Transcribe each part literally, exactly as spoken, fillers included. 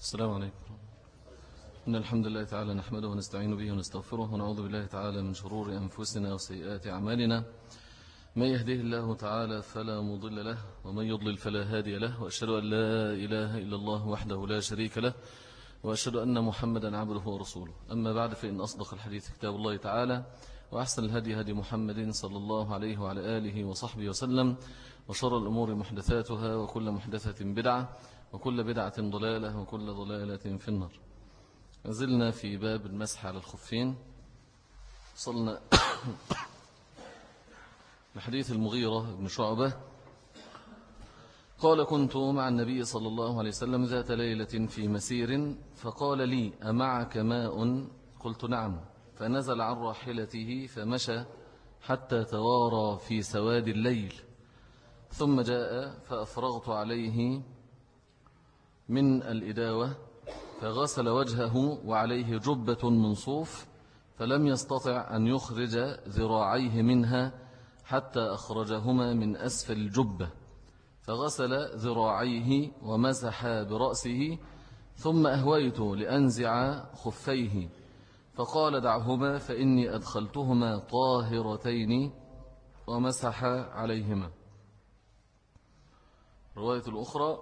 السلام عليكم. إن الحمد لله تعالى نحمده ونستعين به ونستغفره ونعوذ بالله تعالى من شرور أنفسنا وسيئات أعمالنا. من يهده الله تعالى فلا مضل له ومن يضلل فلا هادي له، وأشهد أن لا إله إلا الله وحده لا شريك له، وأشهد أن محمدا عبده ورسوله. أما بعد، فإن أصدق الحديث كتاب الله تعالى، وأحسن الهدي هدي محمد صلى الله عليه وعلى آله وصحبه وسلم، وشر الأمور محدثاتها، وكل محدثة بدعة، وكل بدعة ضلالة، وكل ضلالة في النار. نزلنا في باب المسح على الخفين، وصلنا لحديث المغيرة بن شعبة قال: كنت مع النبي صلى الله عليه وسلم ذات ليلة في مسير، فقال لي: أمعك ماء؟ قلت: نعم. فنزل عن راحلته فمشى حتى توارى في سواد الليل، ثم جاء فأفرغت عليه من الإداوة، فغسل وجهه وعليه جبة من صوف، فلم يستطع أن يخرج ذراعيه منها حتى أخرجهما من أسفل الجبة، فغسل ذراعيه ومسح برأسه، ثم أهويت لأنزع خفيه، فقال: دعهما فإني أدخلتهما طاهرتين، ومسح عليهما. رواية الأخرى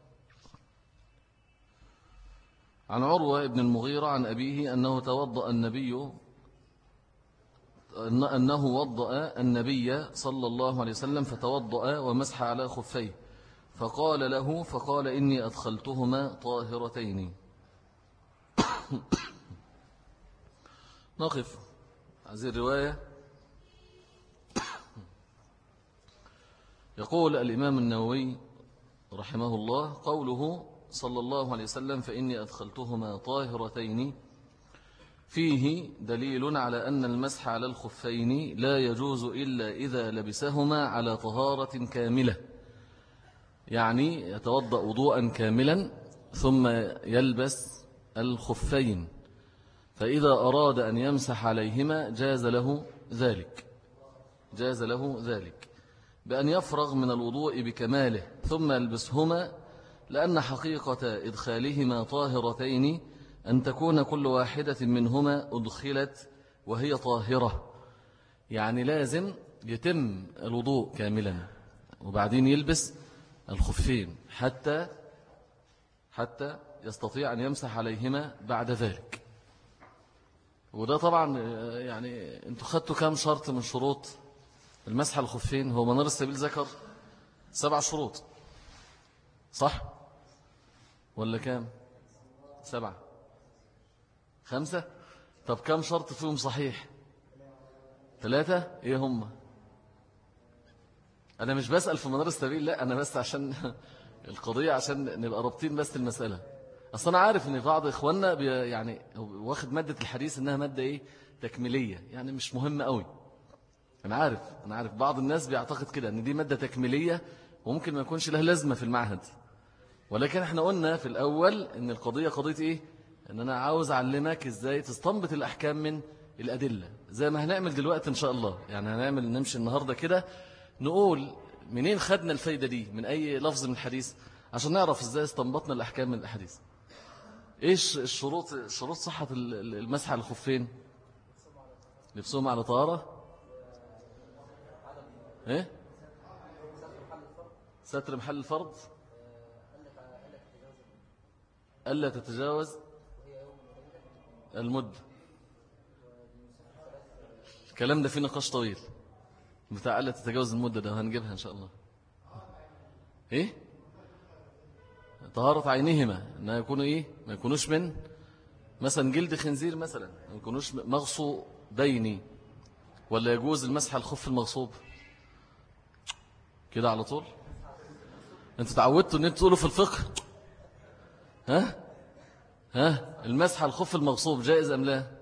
عن عروة بن المغيرة عن أبيه أنه توضأ النبي أنه وضأ النبي صلى الله عليه وسلم فتوضأ ومسح على خفيه، فقال له فقال: إني أدخلتهما طاهرتين. نقف هذه الرواية. يقول الإمام النووي رحمه الله: قوله صلى الله عليه وسلم فإني أدخلتهما طاهرتين فيه دليل على أن المسح على الخفين لا يجوز إلا إذا لبسهما على طهارة كاملة، يعني يتوضأ وضوءا كاملا ثم يلبس الخفين، فإذا أراد أن يمسح عليهما جاز له ذلك جاز له ذلك بأن يفرغ من الوضوء بكماله ثم يلبسهما، لأن حقيقة إدخالهما طاهرتين أن تكون كل واحدة منهما أدخلت وهي طاهرة، يعني لازم يتم الوضوء كاملا وبعدين يلبس الخفين حتى حتى يستطيع أن يمسح عليهما بعد ذلك. وده طبعا يعني انتوا خدتوا كام شرط من شروط المسح على الخفين؟ هو منار السبيل ذكر سبع شروط، صح ولا كام؟ سبعة خمسة؟ طب كم شرط فيهم صحيح؟ ثلاثة؟ ايه هم؟ انا مش بسأل في منار السبيل، لا انا بس عشان القضية، عشان نبقى رابطين بس المسألة. اصلا انا عارف ان بعض اخواننا يعني واخد مادة الحديث انها مادة ايه؟ تكميلية، يعني مش مهمة قوي. انا عارف انا عارف بعض الناس بيعتقد كده ان دي مادة تكميلية وممكن ما يكونش لها لازمة في المعهد، ولكن احنا قلنا في الأول ان القضية قضية ايه؟ ان انا عاوز اعلمك ازاي تستنبط الأحكام من الأدلة، زي ما هنعمل دلوقتي ان شاء الله. يعني هنعمل نمشي النهاردة كده نقول منين خدنا الفايدة دي، من اي لفظ من الحديث، عشان نعرف ازاي استنبطنا الأحكام من الأحاديث. ايش الشروط شروط صحة المسح على الخفين؟ لبسهم على طهارة، ايه؟ ستر محل الفرض، ألا تتجاوز المدة. الكلام ده فيه نقاش طويل بتاع ألا تتجاوز المدة، ده هنجيبها إن شاء الله. إيه؟ طهارة عينهما، أنها يكونوا إيه؟ ما يكونوش من مثلا جلد خنزير مثلا، ما يكونوش مغصوبين. ولا يجوز المسح على الخف المغصوب كده على طول؟ أنتوا تعودتوا أن أنتوا تقولوا في الفقه ها ها المسح على الخف المغصوب جائز أم لا؟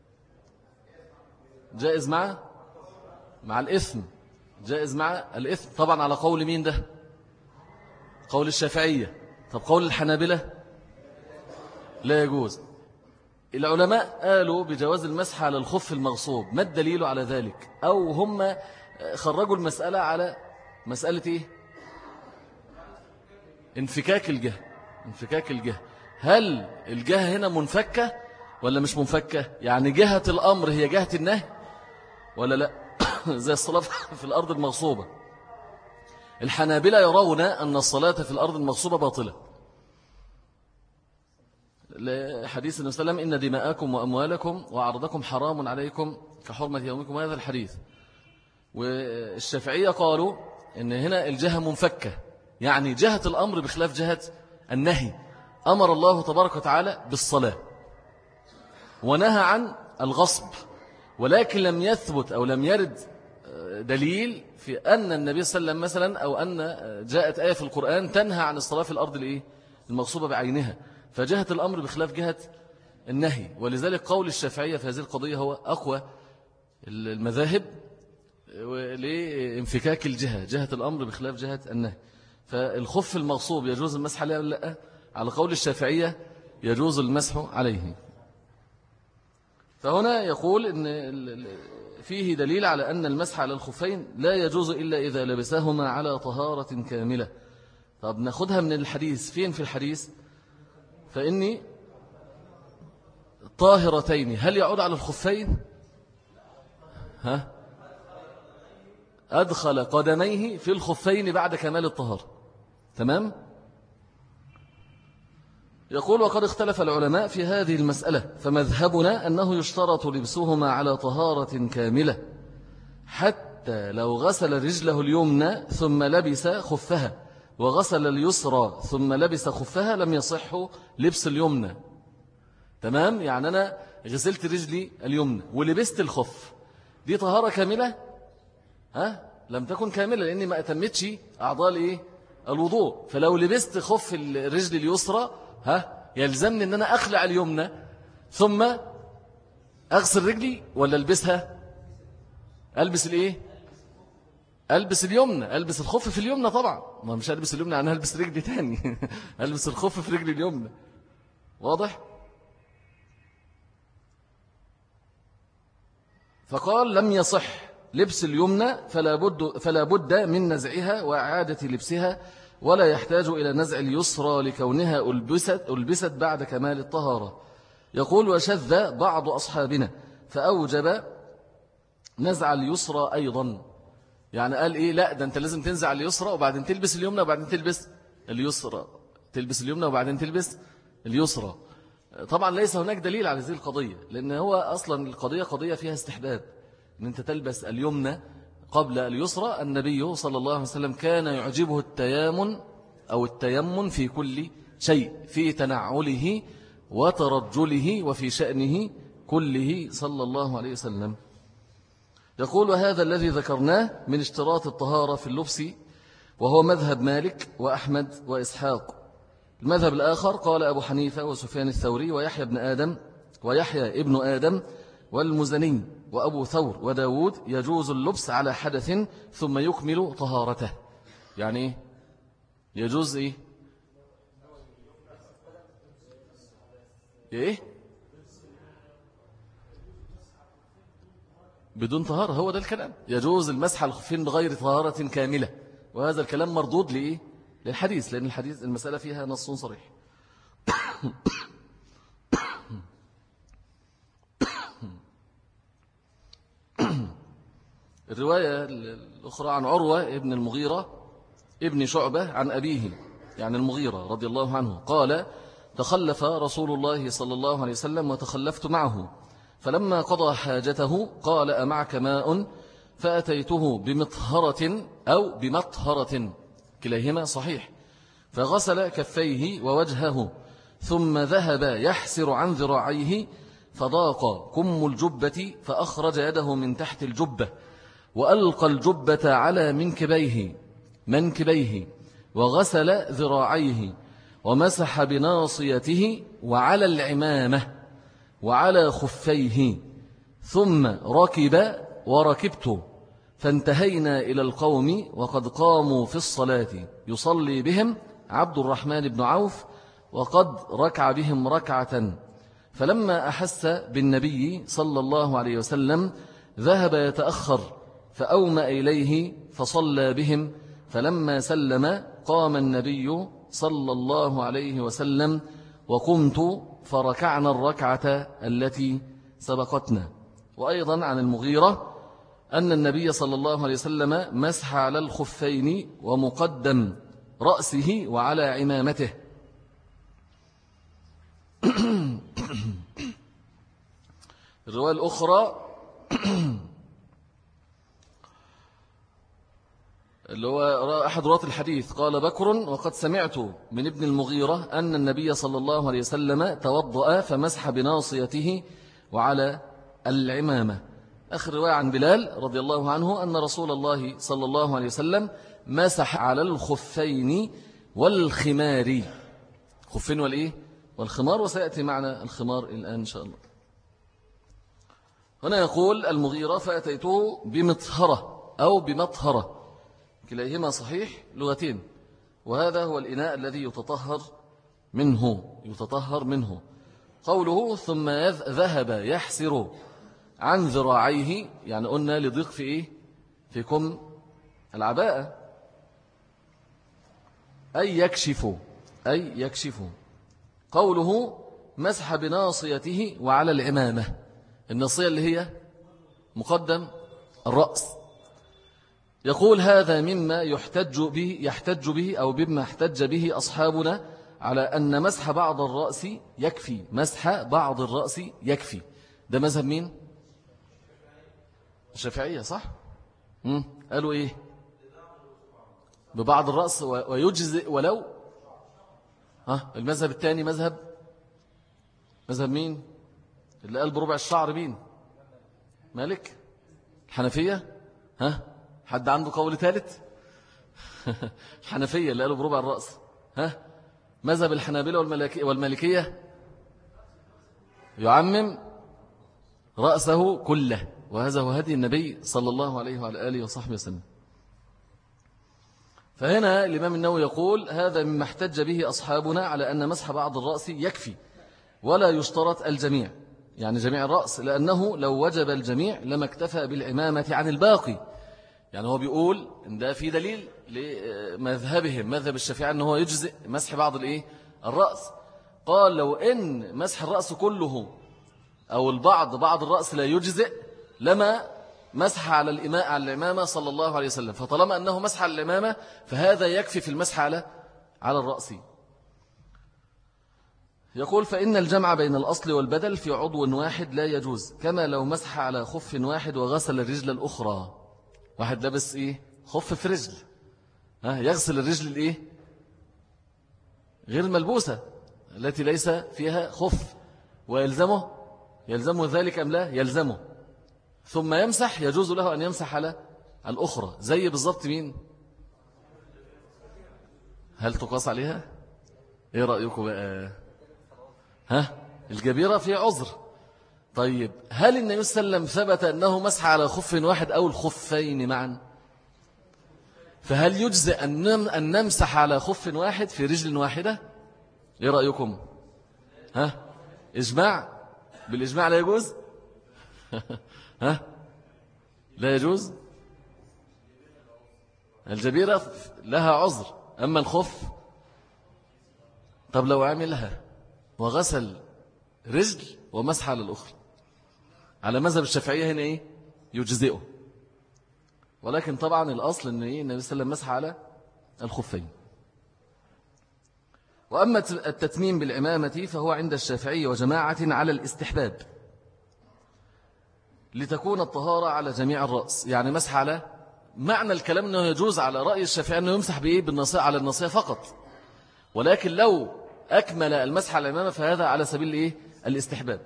جائز مع مع الإثم، جائز مع الإثم طبعا، على قول مين ده؟ قول الشافعية. طب قول الحنابلة لا يجوز. العلماء قالوا بجواز المسح على الخف المغصوب، ما الدليل على ذلك؟ أو هم خرجوا المسألة على مسألة إيه؟ انفكاك الجهة انفكاك الجهة هل الجهة هنا منفكة ولا مش منفكة؟ يعني جهة الأمر هي جهة النهي ولا لا؟ زي الصلاة في الأرض المغصوبة. الحنابلة يرون أن الصلاة في الأرض المغصوبة باطلة، لحديث النبي صلى الله عليه وسلم إن دماءكم وأموالكم وعرضكم حرام عليكم كحرمة يومكم، هذا الحديث. والشافعية قالوا إن هنا الجهة منفكة، يعني جهة الأمر بخلاف جهة النهي. أمر الله تبارك وتعالى بالصلاة ونهى عن الغصب، ولكن لم يثبت أو لم يرد دليل في أن النبي صلى الله عليه وسلم مثلا أو أن جاءت آية في القرآن تنهى عن الصلاة في الأرض الإيه؟ المغصوبة بعينها. فجهة الأمر بخلاف جهة النهي، ولذلك قول الشافعية في هذه القضية هو أقوى المذاهب لانفكاك الجهة، جهة الأمر بخلاف جهة النهي. فالخف المغصوب يجوز المسح عليه ولا لا؟ على قول الشافعية يجوز المسح عليه. فهنا يقول إن فيه دليل على أن المسح على الخفين لا يجوز إلا إذا لبسهما على طهارة كاملة. طب ناخدها من الحديث. فين في الحديث؟ فإني طاهرتين، هل يعود على الخفين؟ ها؟ أدخل قدميه في الخفين بعد كمال الطهارة. تمام؟ يقول وقد اختلف العلماء في هذه المسألة، فمذهبنا أنه يشترط لبسهما على طهارة كاملة، حتى لو غسل رجله اليمنى ثم لبس خفها وغسل اليسرى ثم لبس خفها لم يصح لبس اليمنى. تمام؟ يعني أنا غسلت رجلي اليمنى ولبست الخف، دي طهارة كاملة؟ ها؟ لم تكن كاملة، لأني ما أتمتش أعضاء إيه؟ الوضوء. فلو لبست خف الرجل اليسرى ها يلزمني أن أنا أخلع اليمنى ثم أغسل رجلي، ولا ألبسها؟ ألبس الإيه؟ ألبس اليمنى، ألبس الخف في اليمنى طبعا، ما مش ألبس اليمنى أنا ألبس رجلي تاني. ألبس الخف في رجلي اليمنى. واضح؟ فقال لم يصح لبس اليمنى فلا بد, فلا بد من نزعها وإعادة لبسها، ولا يحتاج إلى نزع اليسرى لكونها ألبست, ألبست بعد كمال الطهارة. يقول وشذ بعض أصحابنا فأوجب نزع اليسرى أيضا، يعني قال إيه؟ لا ده أنت لازم تنزع اليسرى وبعدين تلبس اليمنى وبعدين تلبس اليسرى، تلبس اليمنى وبعدين تلبس اليسرى. طبعا ليس هناك دليل على هذه القضية، لأن هو أصلا القضية قضية فيها استحباب أن أنت تلبس اليمنى قبل اليسرى. النبي صلى الله عليه وسلم كان يعجبه التيامن أو التيمن في كل شيء، في تنعله وترجله وفي شأنه كله صلى الله عليه وسلم. يقول وهذا الذي ذكرناه من اشتراط الطهارة في اللبس، وهو مذهب مالك وأحمد وإسحاق. المذهب الآخر قال أبو حنيفة وسفيان الثوري ويحيى ابن آدم ويحيى ابن آدم والمزني وأبو ثور وداود يجوز اللبس على حدث ثم يكمل طهارته. يعني إيه؟ يجوز إيه؟ إيه؟ بدون طهارة، هو ده الكلام. يجوز المسح على الخفين بغير طهارة كاملة، وهذا الكلام مردود لإيه؟ للحديث، لأن الحديث المسألة فيها نص صريح. الرواية الأخرى عن عروة ابن المغيرة ابن شعبة عن أبيه، يعني المغيرة رضي الله عنه، قال تخلف رسول الله صلى الله عليه وسلم وتخلفت معه، فلما قضى حاجته قال أمعك ماء؟ فأتيته بمطهرة أو بمطهرة كليهما صحيح، فغسل كفيه ووجهه ثم ذهب يحسر عن ذراعيه فضاق كم الجبة فأخرج يده من تحت الجبة وألقى الجبة على منكبيه منكبيه وغسل ذراعيه ومسح بناصيته وعلى العمامة وعلى خفيه ثم ركب وركبت، فانتهينا إلى القوم وقد قاموا في الصلاة يصلي بهم عبد الرحمن بن عوف وقد ركع بهم ركعة، فلما أحس بالنبي صلى الله عليه وسلم ذهب يتأخر فأومأ إليه فصلى بهم، فلما سلم قام النبي صلى الله عليه وسلم وقمت فركعنا الركعة التي سبقتنا. وأيضا عن المغيرة أن النبي صلى الله عليه وسلم مسح على الخفين ومقدم رأسه وعلى عمامته. الرواية الأخرى اللي هو أحد رواة الحديث قال بكر وقد سمعت من ابن المغيرة أن النبي صلى الله عليه وسلم توضأ فمسح بناصيته وعلى العمامة. آخر رواية عن بلال رضي الله عنه أن رسول الله صلى الله عليه وسلم مسح على الخفين والخمار. خفين والإيه؟ والخمار، وسيأتي معنا الخمار الآن إن شاء الله. هنا يقول المغيرة فأتيته بمطهرة أو بمطهرة، كلاهما صحيح لغتين، وهذا هو الإناء الذي يتطهر منه يتطهر منه. قوله ثم ذهب يحسر عن ذراعيه، يعني قلنا لضيق في إيه؟ في كم العباءة، أي يكشف أي يكشف. قوله مسح بناصيته وعلى العمامة، الناصية اللي هي مقدم الرأس. يقول هذا مما يحتج به يحتج به أو بما احتج به أصحابنا على أن مسح بعض الرأس يكفي. مسح بعض الرأس يكفي، ده مذهب مين؟ الشافعية صح؟ مم. قالوا إيه؟ ببعض الرأس ويجزئ ولو. ها المذهب الثاني مذهب مذهب مين؟ اللي قال بربع الشعر مين؟ مالك؟ الحنفية؟ ها حد عنده قول ثالث؟ الحنفية اللي قالوا بربع الرأس. ها مذهب الحنابلة والمالكية يعمم رأسه كله، وهذا هو هدي النبي صلى الله عليه وعلى آله وصحبه وسلم. فهنا الإمام النووي يقول هذا مما احتج به أصحابنا على أن مسح بعض الرأس يكفي ولا يشترط الجميع، يعني جميع الرأس، لأنه لو وجب الجميع لما اكتفى بالعمامة عن الباقي. يعني هو بيقول إن ده في دليل لمذهبهم مذهب الشافعي أنه يجزئ مسح بعض الإيه؟ الرأس. قال لو إن مسح الرأس كله أو البعض بعض الرأس لا يجزئ لما مسح على الإماء على الإمامة صلى الله عليه وسلم، فطالما أنه مسح على الإمامة فهذا يكفي في المسح على على الرأس. يقول فإن الجمع بين الأصل والبدل في عضو واحد لا يجوز، كما لو مسح على خف واحد وغسل الرجل الأخرى. واحد لابس إيه؟ خف في رجل، ها يغسل الرجل الإيه؟ غير الملبوسة التي ليس فيها خف، ويلزمه يلزمه ذلك أم لا؟ يلزمه. ثم يمسح، يجوز له أن يمسح على الأخرى. زي بالضبط مين؟ هل تقاس عليها؟ إيه رأيكم بقى؟ ها الجبيرة في عذر. طيب هل النبي صلى الله عليه وسلم ثبت أنه مسح على خف واحد أو الخفين معا؟ فهل يجزئ أن نمسح على خف واحد في رجل واحدة؟ إيه رأيكم؟ ها إجماع؟ بالإجماع لا يجوز؟ ها لا يجوز. الجبيرة لها عذر، أما الخف طب لو عملها وغسل رجل ومسح على الأخرى، على مذهب الشافعية هنا إيه؟ يجزئه. ولكن طبعا الأصل أن إيه؟ النبي صلى الله عليه وسلم مسح على الخفين. وأما التتميم بالعمامة فهو عند الشافعي وجماعة على الاستحباب لتكون الطهارة على جميع الرأس، يعني مسح على معنى الكلام أنه يجوز على رأي الشافعي أنه يمسح بإيه؟ بالنصية على النصية فقط، ولكن لو أكمل المسح على العمامة فهذا على سبيل الإيه؟ الاستحباب.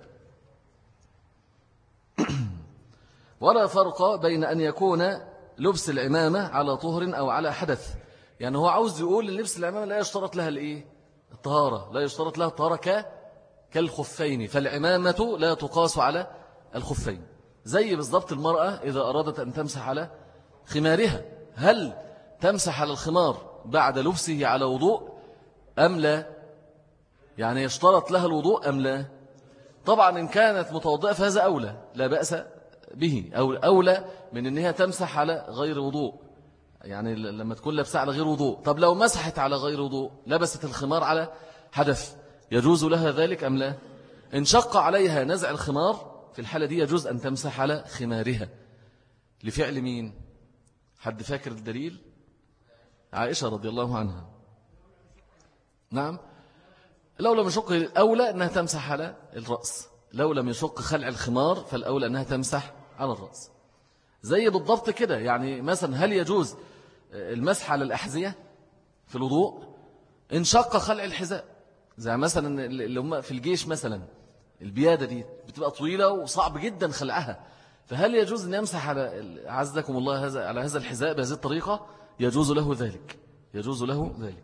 ولا فرق بين أن يكون لبس العمامة على طهر أو على حدث، يعني هو عاوز يقول لبس العمامة لا يشترط لها الإيه؟ الطهارة، لا يشترط لها الطهارة كالخفين، فالعمامة لا تقاس على الخفين. زي بالضبط المرأة إذا أرادت أن تمسح على خمارها، هل تمسح على الخمار بعد لبسه على وضوء أم لا؟ يعني يشترط لها الوضوء أم لا؟ طبعا إن كانت متوضئة فهذا أولى، لا بأس به، أو أولى من أنها تمسح على غير وضوء، يعني لما تكون لابسة على غير وضوء. طب لو مسحت على غير وضوء، لبست الخمار على حدث، يجوز لها ذلك أم لا؟ إن شق عليها نزع الخمار في الحالة دي يجوز أن تمسح على خمارها. لفعل مين؟ حد فاكر الدليل؟ عائشة رضي الله عنها. نعم، لو لم يشق الأولى أنها تمسح على الرأس، لو لم يشق خلع الخمار فالأولى أنها تمسح على الرأس. زي بالضبط كده، يعني مثلا هل يجوز المسح على الأحذية في الوضوء؟ إن شق خلع الحذاء، زي مثلا اللي هم في الجيش مثلا، البيادة دي بتبقى طويلة وصعب جدا خلعها، فهل يجوز أن يمسح على عزكم الله هذا على هذا الحذاء بهذه الطريقة؟ يجوز له ذلك، يجوز له ذلك.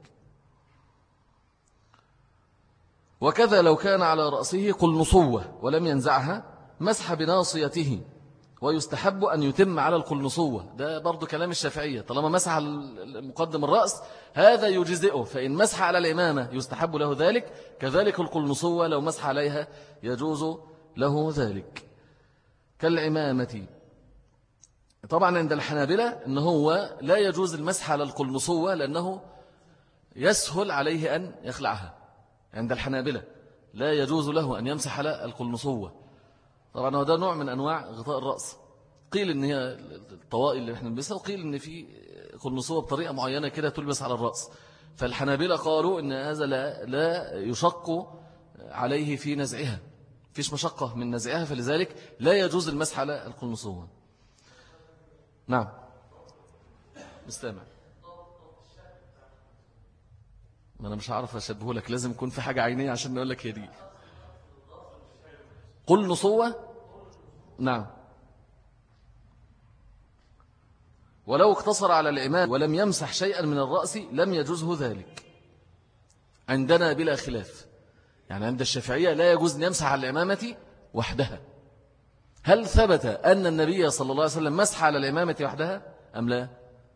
وكذا لو كان على رأسه قلنصوة ولم ينزعها مسح بناصيته، ويستحب أن يتم على القلنصوة. ده برضو كلام الشافعية، طالما مسح المقدم الرأس هذا يجزئه، فإن مسح على الإمامة يستحب له ذلك، كذلك القلنصوة لو مسح عليها يجوز له ذلك كالعمامة. طبعا عند الحنابلة إن هو لا يجوز المسح على القلنصوة لأنه يسهل عليه أن يخلعها. عند الحنابلة لا يجوز له أن يمسح على القلنصوة. طبعا هذا نوع من أنواع غطاء الرأس. قيل إن هي الطوائل اللي احنا نلبسها، وقيل إن في قلنصوة بطريقة معينة كده تلبس على الرأس. فالحنابلة قالوا إن هذا لا, لا يشق عليه في نزعها، فيش مشقة من نزعها، فلذلك لا يجوز المسح على القلنصوة. نعم مستمع. ما أنا مش هعرف أشبه لك، لازم يكون في حاجة عينية عشان نقول لك هي دي قلنصوة. نعم، ولو اقتصر على العمامة ولم يمسح شيئا من الرأس لم يجوزه ذلك عندنا بلا خلاف. يعني عند الشافعية لا يجوز أن يمسح على العمامة وحدها. هل ثبت أن النبي صلى الله عليه وسلم مسح على العمامة وحدها أم لا؟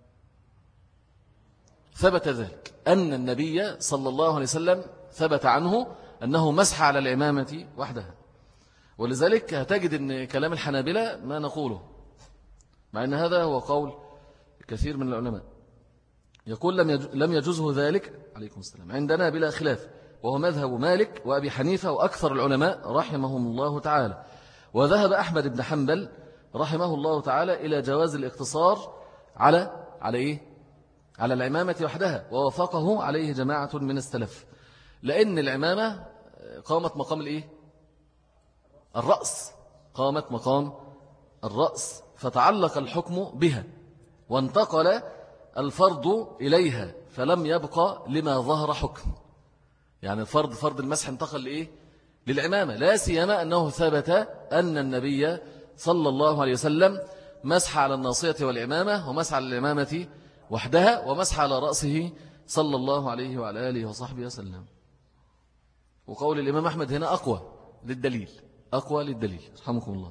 ثبت ذلك، أن النبي صلى الله عليه وسلم ثبت عنه أنه مسح على العمامة وحدها. ولذلك هتجد أن كلام الحنابلة ما نقوله، مع أن هذا هو قول كثير من العلماء، يقول لم يجوزه ذلك عليكم السلام عندنا بلا خلاف، وهو مذهب مالك وأبي حنيفة وأكثر العلماء رحمهم الله تعالى. وذهب أحمد بن حنبل رحمه الله تعالى إلى جواز الاقتصار على على إيه؟ على العمامة وحدها، ووافقه عليه جماعة من السلف، لأن العمامة قامت مقام الإيه؟ الرأس، قامت مقام الرأس، فتعلق الحكم بها وانتقل الفرض إليها، فلم يبقى لما ظهر حكم. يعني الفرض فرض المسح انتقل لإيه؟ للعمامة، لا سيما أنه ثبت أن النبي صلى الله عليه وسلم مسح على الناصية والعمامة، ومسح على العمامة وحدها، ومسح على رأسه صلى الله عليه وعلى آله وصحبه وسلم. وقول الإمام أحمد هنا أقوى للدليل، أقوى للدليل رحمكم الله.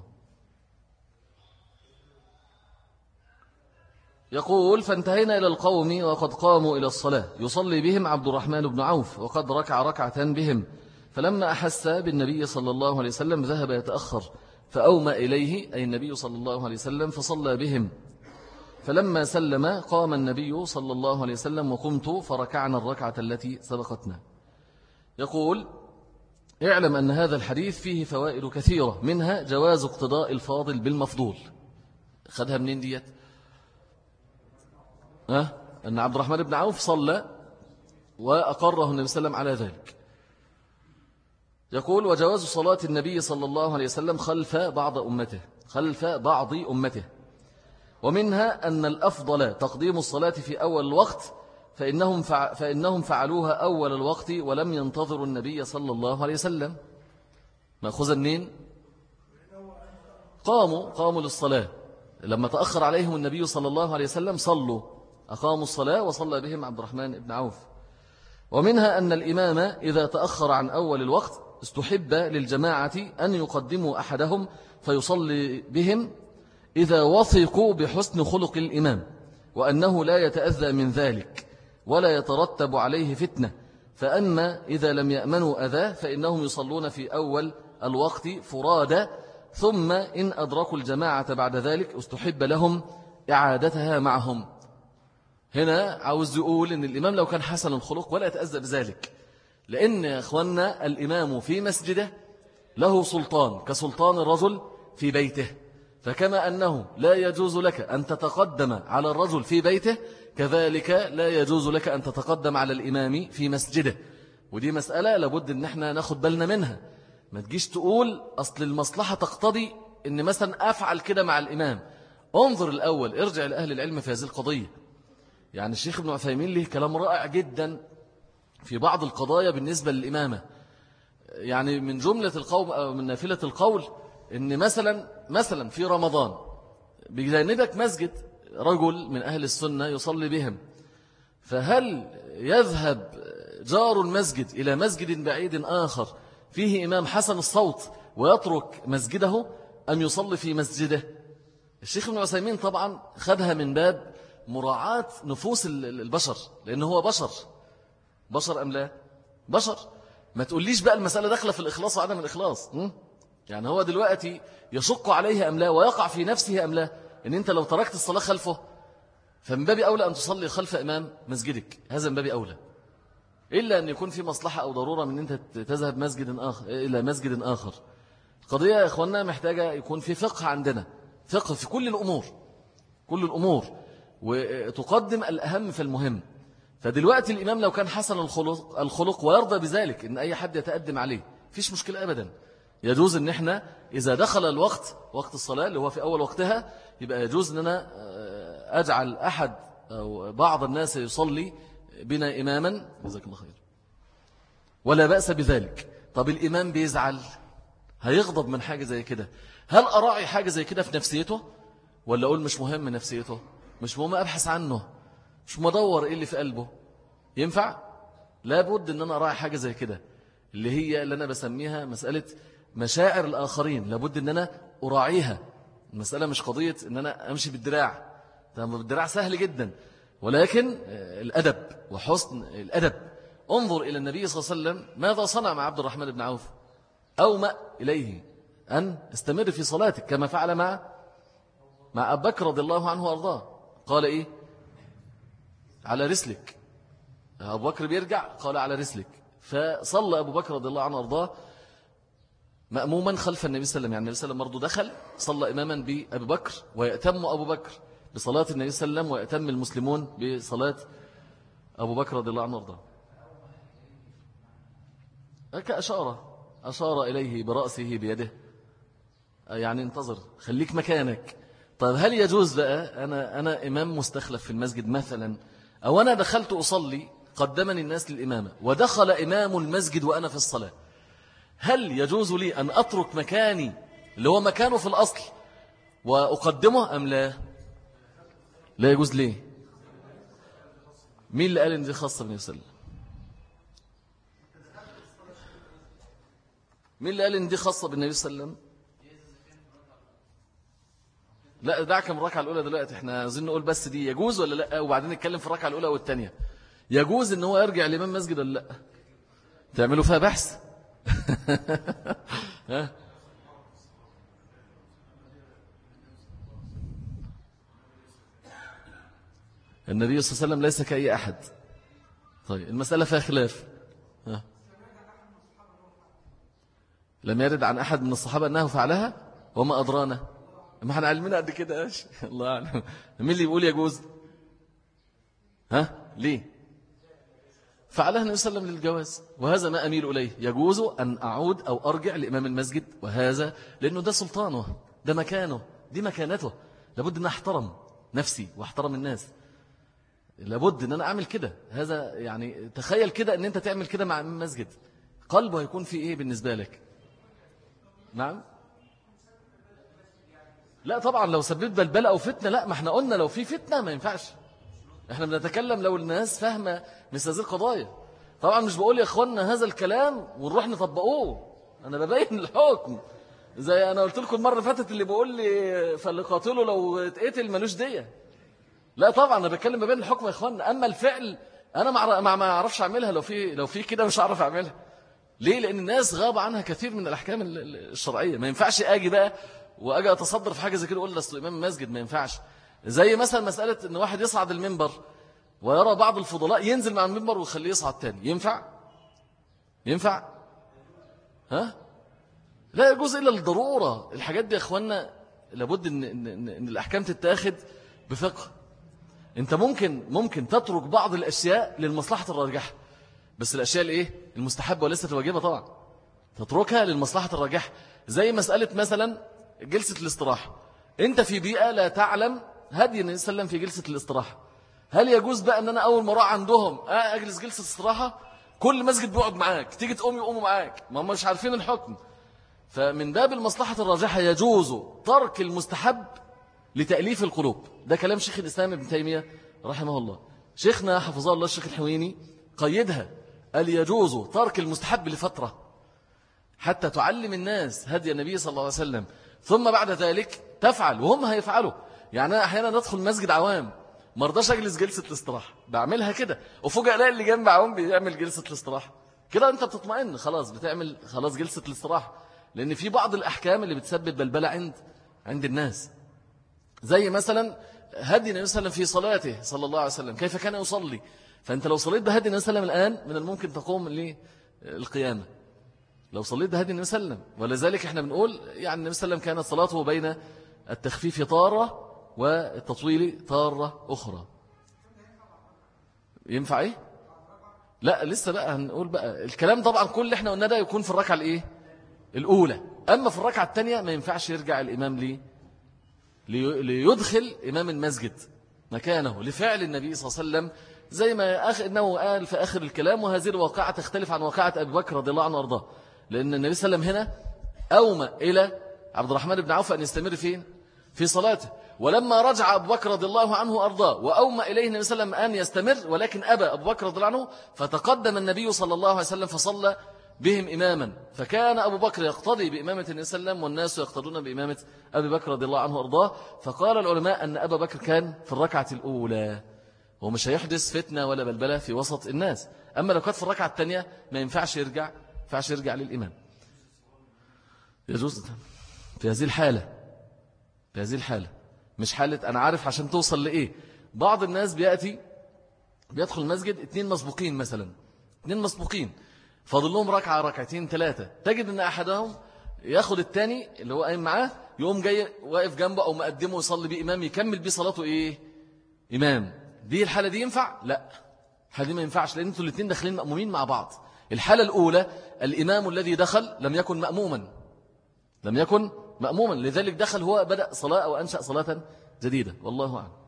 يقول فانتهينا إلى القوم وقد قاموا إلى الصلاة يصلي بهم عبد الرحمن بن عوف، وقد ركع ركعة بهم، فلما أحس بالنبي صلى الله عليه وسلم ذهب يتأخر، فأومى إليه أي النبي صلى الله عليه وسلم فصلى بهم. فلما سلم قام النبي صلى الله عليه وسلم وقمت فركعنا الركعة التي سبقتنا. يقول اعلم أن هذا الحديث فيه فوائد كثيرة، منها جواز اقتضاء الفاضل بالمفضول. خدها منين ديت؟ أه؟ أن عبد الرحمن بن عوف صلى وأقره النبي صلى الله عليه وسلم على ذلك. يقول وجواز صلاة النبي صلى الله عليه وسلم خلف بعض أمته خلف بعض أمته ومنها أن الأفضل تقديم الصلاة في أول الوقت، فإنهم, فع فإنهم فعلوها أول الوقت ولم ينتظروا النبي صلى الله عليه وسلم. مأخذ منين؟ قاموا قاموا للصلاة لما تأخر عليهم النبي صلى الله عليه وسلم، صلوا أقاموا الصلاة وصلى بهم عبد الرحمن بن عوف. ومنها أن الإمام إذا تأخر عن أول الوقت استحب للجماعة أن يقدموا أحدهم فيصلي بهم إذا وثقوا بحسن خلق الإمام، وأنه لا يتأذى من ذلك ولا يترتب عليه فتنة. فأما إذا لم يأمنوا أذاه فإنهم يصلون في أول الوقت فرادى، ثم إن أدركوا الجماعة بعد ذلك استحب لهم إعادتها معهم. هنا عاوز يقول إن الإمام لو كان حسن الخلق ولا يتأذى بذلك، لأن يا أخوانا الإمام في مسجده له سلطان كسلطان الرجل في بيته، فكما أنه لا يجوز لك أن تتقدم على الرجل في بيته كذلك لا يجوز لك أن تتقدم على الإمام في مسجده. ودي مسألة لابد أن احنا ناخد بالنا منها. ما تجيش تقول أصل المصلحة تقتضي أن مثلا أفعل كده مع الإمام. انظر الأول، ارجع لأهل العلم في هذه القضية. يعني الشيخ ابن عثيمين له كلام رائع جدا في بعض القضايا بالنسبة للإمامة. يعني من جملة القول أو من نافلة القول أن مثلا مثلا في رمضان بجانبك مسجد رجل من أهل السنة يصلي بهم، فهل يذهب جار المسجد إلى مسجد بعيد آخر فيه إمام حسن الصوت ويترك مسجده أم يصلي في مسجده؟ الشيخ ابن عثيمين طبعا خدها من باب مراعاة نفوس البشر، لأنه هو بشر. بشر أم لا؟ بشر. ما تقوليش بقى المسألة داخلة في الإخلاص وعدم الإخلاص. يعني هو دلوقتي يشق عليه أم لا، ويقع في نفسه أم لا، إن أنت لو تركت الصلاة خلفه فمن باب أولى أن تصلي خلف إمام مسجدك، هذا من باب أولى، إلا أن يكون في مصلحة أو ضرورة من أنت تذهب مسجد آخر إلى مسجد آخر. القضية يا إخواننا محتاجة يكون في فقه عندنا، فقه في كل الأمور، كل الأمور، وتقدم الأهم في المهم. فدلوقتي الإمام لو كان حسن الخلق, الخلق ويرضى بذلك إن أي حد يتقدم عليه فيش مشكلة أبدا. يجوز إن إحنا إذا دخل الوقت وقت الصلاة اللي هو في أول وقتها يبقى يجوز أن أنا أجعل أحد أو بعض الناس يصلي بنا إماما، جزاك الله خير، ولا بأس بذلك. طب الإمام بيزعل، هيغضب من حاجة زي كده، هل أراعي حاجة زي كده في نفسيته ولا أقول مش مهم نفسيته، مش مهم أبحث عنه، مش مدور إيه اللي في قلبه؟ ينفع؟ لابد أن أنا أراعي حاجة زي كده اللي هي اللي أنا بسميها مسألة مشاعر الآخرين، لابد أن أنا أراعيها. المسألة مش قضية أن أنا أمشي بالدراع، بالدراع سهل جدا، ولكن الأدب وحسن الأدب. انظر إلى النبي صلى الله عليه وسلم ماذا صنع مع عبد الرحمن بن عوف، أومأ إليه أن استمر في صلاتك كما فعل مع مع أبو بكر رضي الله عنه وأرضاه. قال إيه؟ على رسلك. أبو بكر بيرجع قال على رسلك، فصلى أبو بكر رضي الله عنه وأرضاه مأموما خلف النبي صلى الله عليه وسلم. يعني النبي صلى الله عليه وسلم برضو دخل صلى إماما بأبي بكر، ويأتم أبو بكر بصلاة النبي صلى الله عليه وسلم، ويأتم المسلمون بصلاة أبو بكر رضي الله عنه وأرضاه. كأشارة أشار إليه برأسه بيده، يعني انتظر خليك مكانك. طيب هل يجوز بقى أنا, أنا إمام مستخلف في المسجد مثلا، أو أنا دخلت أصلي قدمني الناس للإمامة ودخل إمام المسجد وأنا في الصلاة، هل يجوز لي أن أترك مكاني اللي هو مكانه في الأصل وأقدمه أم لا؟ لا يجوز. ليه؟ مين اللي قال إن دي خاصة بالنبي صلى الله عليه وسلم؟ مين اللي قال إن دي خاصة بالنبي صلى الله عليه وسلم؟ لا دعك من الركعة الأولى دلوقتي، احنا عايزين نقول بس دي يجوز ولا لا، وبعدين نتكلم في الركعة الأولى والثانية. يجوز إن هو يرجع لإمام مسجد ولا لا؟ تعملوا فيها بحث؟ ها؟ النبي صلى الله عليه وسلم ليس كأي أحد. طيب المسألة فيها خلاف. ها؟ لم يرد عن أحد من الصحابة أنه فعلها، وما أدرانا، ما احنا علمنا قد كده ايش الله أعلم. مين اللي يقول يجوز؟ ها؟ ليه؟ فعلها النبي صلى الله عليه وسلم للجواز، وهذا ما أميل إليه. يجوز أن أعود أو أرجع لإمام المسجد، وهذا لأنه ده سلطانه، ده مكانه، دي مكانته، لابد أن أحترم نفسي وأحترم الناس، لابد أن أنا أعمل كده. هذا يعني تخيل كده أن أنت تعمل كده مع إمام مسجد، قلبه هيكون في إيه بالنسبة لك؟ نعم؟ لا طبعا لو سببت بلبلة أو فتنة، لا، ما احنا قلنا لو في فتنة ما ينفعش. احنا بنتكلم لو الناس فاهمة مثل هذه القضايا. طبعا مش بقول يا اخوانا هذا الكلام ونروح نطبقوه، انا ببين الحكم. زي انا قلت لكم المرة اللي فاتت اللي بيقول لي فاللي قاتله لو اتقتل ملوش دية. لا طبعا انا بتكلم ببين الحكم يا اخوانا. اما الفعل انا ما ما اعرفش اعملها، لو في لو في كده مش هعرف اعملها. ليه؟ لان الناس غاب عنها كثير من الاحكام الشرعية. ما ينفعش اجي بقى واجي اتصدر في حاجة زي كده اقول ده اصل امام المسجد، ما ينفعش. زي مثلا مسألة ان واحد يصعد المنبر ويرى بعض الفضلاء ينزل مع المنبر ويخليه يصعد تاني، ينفع؟ ينفع؟ ها؟ لا يجوز إلا الضرورة. الحاجات دي يا أخوانا لابد إن, إن, إن الأحكام تتاخد بفقه. أنت ممكن ممكن تترك بعض الأشياء للمصلحة الراجحة، بس الأشياء الإيه؟ المستحبة وليست الواجبة طبعا تتركها للمصلحة الراجحة. زي مسألة مثلا جلسة الاستراحة، أنت في بيئة لا تعلم هدي النبي صلى الله عليه وسلم في جلسة الاستراحة، هل يجوز بقى أن أنا أول ما راح عندهم أجلس جلسة استراحة؟ كل مسجد بيقعد معاك، تيجي تقوم يقوموا معاك، ما هم مش عارفين الحكم. فمن باب المصلحة الراجحة يجوز ترك المستحب لتأليف القلوب. ده كلام شيخ الإسلام ابن تيمية رحمه الله. شيخنا حفظه الله الشيخ الحويني قيدها، قال يجوز ترك المستحب لفترة حتى تعلم الناس هدي النبي صلى الله عليه وسلم، ثم بعد ذلك تفعل وهم هيفعلوا. يعني أنا أحيانا ندخل مسجد عوام ما رضاش أجلس جلسة الاستراحة، بعملها كده وفوجئ الاقي اللي جنب عوام بيعمل جلسة الاستراحة، كده أنت بتطمئن خلاص، بتعمل خلاص جلسة الاستراحة. لأن في بعض الأحكام اللي بتسبب بلبلة عند عند الناس، زي مثلا هدي النبي صلى الله عليه وسلم في صلاته صلى الله عليه وسلم كيف كان يصلي. فأنت لو صليت بهدي النبي صلى الله عليه وسلم الآن من الممكن تقوم للقيامة لو صليت بهدي النبي صلى الله عليه وسلم. ولذلك احنا بنقول يعني النبي صلى الله عليه وسلم كانت صلاته بين التخفيف طارة والتطويل طارة أخرى. ينفع ايه؟ لا لسه بقى هنقول بقى الكلام. طبعا كل اللي احنا قلنا ده يكون في الركعة الايه الأولى. أما في الركعة الثانية ما ينفعش يرجع الإمام ليه ليدخل إمام المسجد مكانه لفعل النبي صلى الله عليه وسلم، زي ما أخ إنه قال في آخر الكلام: وهذه الواقعة تختلف عن واقعة أبي بكر رضي الله عنه وأرضاه. لأن النبي صلى الله عليه وسلم هنا أومى إلى عبد الرحمن بن عوف أن يستمر فين؟ في صلاته. ولما رجع أبو بكر رضي الله عنه وأرضاه وأومى إليه النبي صلى الله عليه وسلم أن يستمر، ولكن أبى أبو بكر رضي الله عنه، فتقدم النبي صلى الله عليه وسلم فصلى بهم إماما. فكان أبو بكر يقتضي بإمامة النبي صلى الله عليه وسلم والناس يقتدون بإمامة أبي بكر رضي الله عنه وأرضاه. فقال العلماء أن أبا بكر كان في الركعة الأولى ومش هيحدث فتنة ولا بلبلة في وسط الناس. أما لو كانت في الركعة الثانية ما ينفعش يرجع ينفعش يرجع للإمام. يجوز في هذه الحالة في هذه الحالة مش حالة أنا عارف عشان توصل لإيه. بعض الناس بيأتي بيدخل المسجد اتنين مسبوقين مثلا اتنين مسبوقين فاضل لهم ركعة ركعتين ثلاثة، تجد أن أحدهم ياخد التاني اللي هو قايم معاه يقوم جاي واقف جنبه أو مقدمه يصلي بيه إمام يكمل بيه صلاته إيه إمام. دي الحالة دي ينفع؟ لا الحالة دي ما ينفعش، لأن انتوا الاثنين داخلين مأمومين مع بعض. الحالة الأولى الإمام الذي دخل لم يكن مأموما لم يكن مأموما لذلك دخل هو بدأ صلاة أو أنشأ صلاة جديدة. والله أعلم.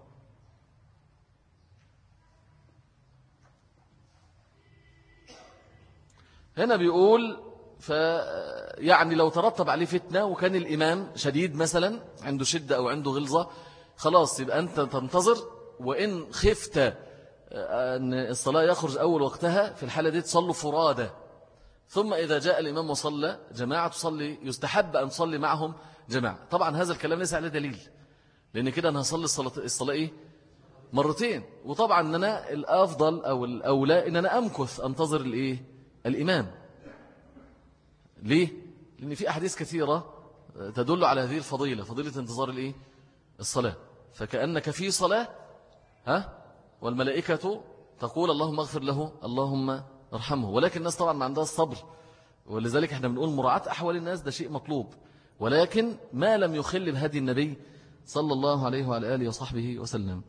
هنا بيقول ف يعني لو ترتب عليه فتنة وكان الإمام شديد مثلا عنده شدة أو عنده غلظة، خلاص يبقى أنت تنتظر، وإن خفت أن الصلاة يخرج أول وقتها في الحالة دي تصلوا فرادى، ثم إذا جاء الإمام وصلى جماعة تصلي يستحب أن تصلي معهم جماعة. طبعا هذا الكلام ليس عليه دليل، لأن كده أنا هصلي الصلاة الصلاة إيه مرتين. وطبعا أن أنا الأفضل أو الأولى أن أنا أمكث أنتظر الإيه الإمام. ليه؟ لأن في أحاديث كثيرة تدل على هذه الفضيلة، فضيلة انتظار الإيه الصلاة. فكأنك في صلاة ها والملائكة تقول اللهم اغفر له اللهم ارحمه، ولكن الناس طبعا ما عندها الصبر، ولذلك احنا بنقول مراعاة أحوال الناس ده شيء مطلوب، ولكن ما لم يخل بهدي النبي صلى الله عليه وعلى آله وصحبه وسلم.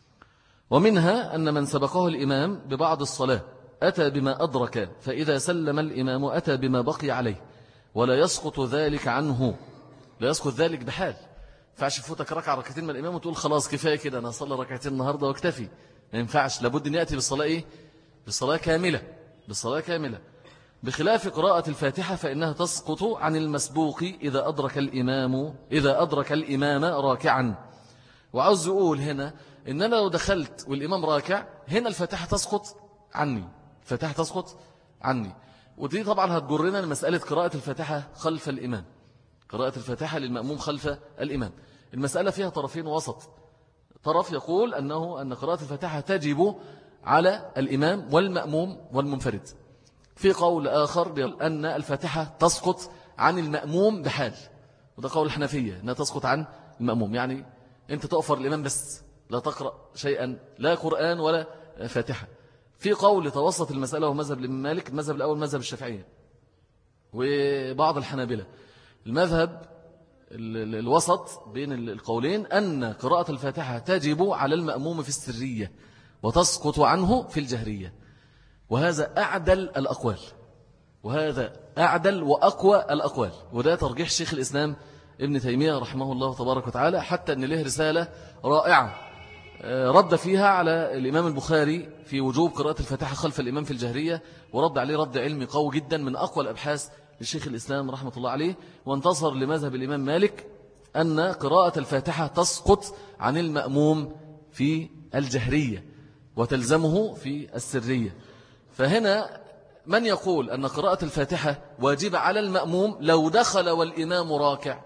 ومنها أن من سبقه الإمام ببعض الصلاة أتى بما أدرك، فإذا سلم الإمام أتى بما بقي عليه، ولا يسقط ذلك عنه لا يسقط ذلك بحال. فعش فوتك ركعة ركعتين من الإمام وتقول خلاص كفاية كده أنا أصلي ركعتين النهاردة واكتفي، ما ينفعش، لابد أن يأتي بالصلاة إيه؟ بالصلاة كاملة بالصلاة كاملة بخلاف قراءة الفاتحة فإنها تسقط عن المسبوق إذا أدرك الإمام إذا أدرك الإمام راكعا. وعاوز يقول هنا إن أنا لو دخلت والإمام راكع هنا الفاتحة تسقط عني الفاتحة تسقط عني ودي طبعا هتجرنا لمسألة قراءة الفاتحة خلف الإمام قراءة الفاتحة للمأموم خلف الإمام. المسألة فيها طرفين وسط، طرف يقول أنه أن قراءة الفاتحة تجب على الإمام والمأموم والمنفرد، في قول آخر يقول أن الفاتحة تسقط عن المأموم بحال، وده قول الحنفية أنها تسقط عن المأموم، يعني أنت تغفر الإمام بس لا تقرأ شيئا لا قرآن ولا فاتحة. في قول توسط المسألة ومذهب الإمام مالك، المذهب الأول مذهب الشافعية وبعض الحنابلة. المذهب الوسط بين القولين أن قراءة الفاتحة تجب على المأموم في السرية وتسقط عنه في الجهرية، وهذا أعدل الأقوال، وهذا أعدل وأقوى الأقوال، وده ترجيح شيخ الإسلام ابن تيمية رحمه الله تبارك وتعالى، حتى أن له رسالة رائعة رد فيها على الإمام البخاري في وجوب قراءة الفاتحة خلف الإمام في الجهرية، ورد عليه رد علمي قوي جدا من أقوى الأبحاث للشيخ الإسلام رحمة الله عليه، وانتصر لمذهب الإمام مالك أن قراءة الفاتحة تسقط عن المأموم في الجهرية وتلزمه في السرية. فهنا من يقول أن قراءة الفاتحة واجبة على المأموم لو دخل والإمام راكع؟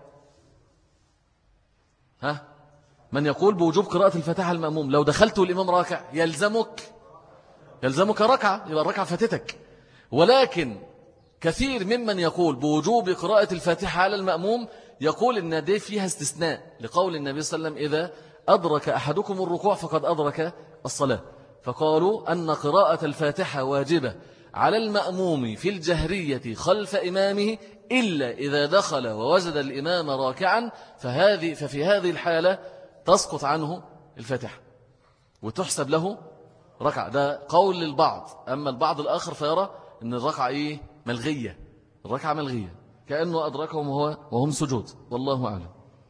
ها؟ من يقول بوجوب قراءة الفاتحة المأموم لو دخلت والإمام راكع؟ يلزمك يلزمك ركعة، يبقى الركعة فاتتك. ولكن كثير ممن يقول بوجوب قراءة الفاتحة على المأموم يقول إن دي فيها استثناء لقول النبي صلى الله عليه وسلم إذا أدرك أحدكم الركوع فقد أدرك الصلاة، فقالوا أن قراءة الفاتحة واجبة على المأموم في الجهرية خلف إمامه إلا إذا دخل ووجد الإمام راكعا، فهذه ففي هذه الحالة تسقط عنه الفاتحة وتحسب له ركعة. ده قول للبعض، أما البعض الآخر فيرى أن الركعة إيه؟ ملغية، الركعة ملغية كأنه أدركهم وهو وهم سجود، والله أعلم.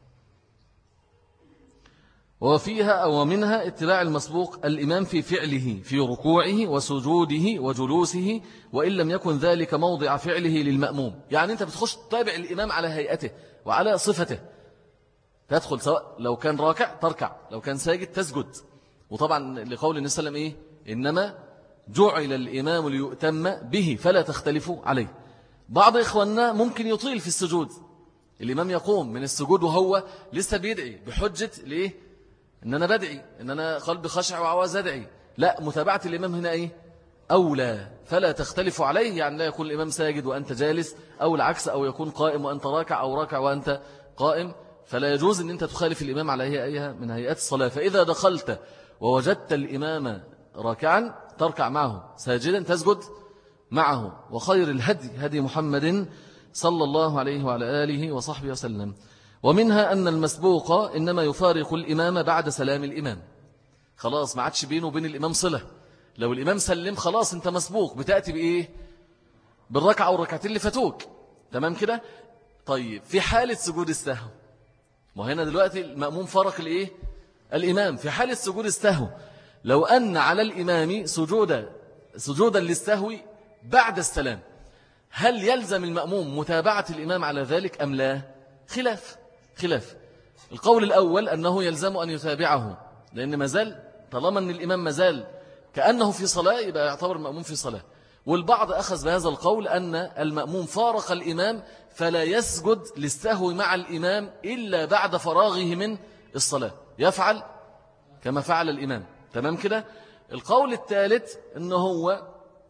وفيها أو منها اتباع المسبوق الإمام في فعله في ركوعه وسجوده وجلوسه، وإن لم يكن ذلك موضع فعله للمأموم. يعني أنت بتخش تتابع الإمام على هيئته وعلى صفته، تدخل سواء لو كان راكع تركع، لو كان ساجد تسجد. وطبعا لقول النبي صلى الله عليه وسلم إيه؟ إنما جعل الإمام ليؤتم به فلا تختلفوا عليه. بعض إخواننا ممكن يطيل في السجود، الإمام يقوم من السجود وهو لسه بيدعي بحجة ليه؟ إن أنا بدعي، إن أنا قلبي خشع وعواز أدعي. لا، متابعة الإمام هنا إيه؟ أولى، فلا تختلفوا عليه. يعني لا يكون الإمام ساجد وأنت جالس، أو العكس، أو يكون قائم وأنت راكع، أو راكع وأنت قائم، فلا يجوز أن أنت تخالف الإمام على هيئة من هيئات الصلاة. فإذا دخلت ووجدت الإمام راكعا تركع معه، ساجدا تسجد معه. وخير الهدي هدي محمد صلى الله عليه وعلى آله وصحبه وسلم. ومنها أن المسبوق إنما يفارق الإمام بعد سلام الإمام، خلاص ما عادش بينه وبين الإمام صلة. لو الإمام سلم خلاص أنت مسبوق، بتأتي بإيه؟ بالركعة أو الركعتين اللي فاتوك، تمام كده؟ طيب في حالة سجود السهو، ما هنا دلوقتي المأموم فرق الإيه؟ الإمام. في حالة سجود السهو لو أن على الإمام سجودا سجودا للسهو بعد السلام، هل يلزم المأموم متابعة الإمام على ذلك أم لا؟ خلاف خلاف القول الأول أنه يلزم أن يتابعه، لأن مازال طالما أن الإمام مازال كأنه في صلاة يبقى يعتبر المأموم في صلاة. والبعض أخذ بهذا القول أن المأموم فارق الإمام فلا يسجد للسهو مع الإمام إلا بعد فراغه من الصلاة، يفعل كما فعل الإمام، تمام كده؟ القول الثالث أنه هو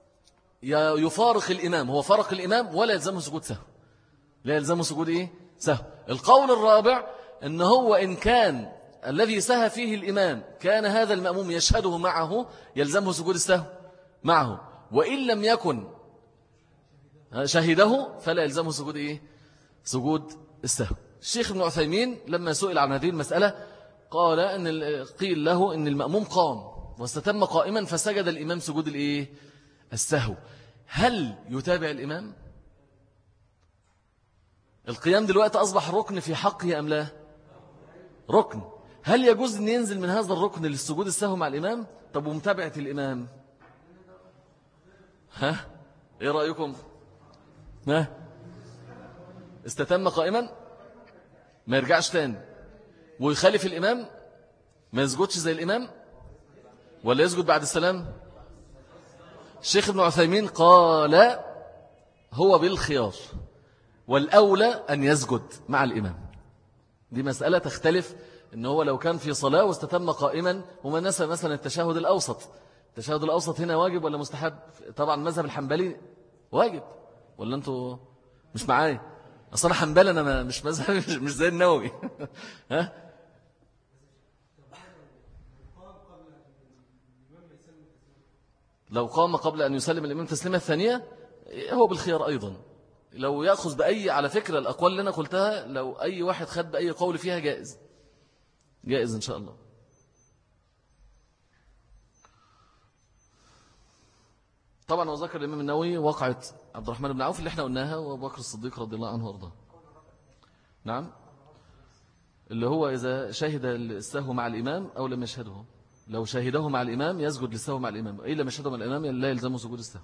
يفارق الإمام، هو فارق الإمام ولا يلزمه سجود سهو، لا يلزمه سجود إيه؟ سهو. القول الرابع أنه هو إن كان الذي سهى فيه الإمام كان هذا المأموم يشهده معه يلزمه سجود السهو معه، وإن لم يكن شهده فلا يلزمه سجود إيه؟ سجود السهو. الشيخ ابن عثيمين لما سئل عن هذه المسألة قال أن قيل له أن المأموم قام واستتم قائما فسجد الإمام سجود الإيه؟ السهو، هل يتابع الإمام؟ القيام دلوقتي أصبح ركن في حقه أم لا؟ ركن. هل يجوز أن ينزل من هذا الركن للسجود السهو مع الإمام؟ طب ومتابعة الإمام؟ ها؟ إيه رأيكم؟ ها؟ استتم قائما ما يرجعش تاني ويخالف الإمام، ما يسجدش زي الإمام، ولا يسجد بعد السلام؟ الشيخ ابن عثيمين قال هو بالخيار، والأولى أن يسجد مع الإمام. دي مسألة تختلف، إن هو لو كان في صلاة واستتم قائما وما نسى مثلا التشهد الأوسط، التشهد الأوسط هنا واجب ولا مستحب؟ طبعا مذهب الحنبلي واجب، ولا أنتوا مش معايا؟ أصلا حنبلي أنا مش مذهب مش زي النووي ها؟ لو قام قبل أن يسلم الإمام تسليمة الثانية هو بالخيار أيضا. لو يأخذ بأي، على فكرة الأقوال اللي أنا قلتها لو أي واحد خد بأي قول فيها جائز، جائز إن شاء الله. طبعا وذكر الإمام النووي وقعت عبد الرحمن بن عوف اللي احنا قلناها وأبو بكر الصديق رضي الله عنه وارضاه. نعم، اللي هو إذا شهد السهو مع الإمام أو لم يشهده، لو شهده مع الإمام يسجد للسهو مع الإمام، إلا لم يشهده مع الإمام لا يلزمه سجود السهو.